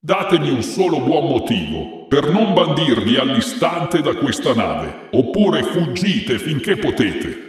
Datemi un solo buon motivo per non bandirvi all'istante da questa nave, oppure fuggite finché potete.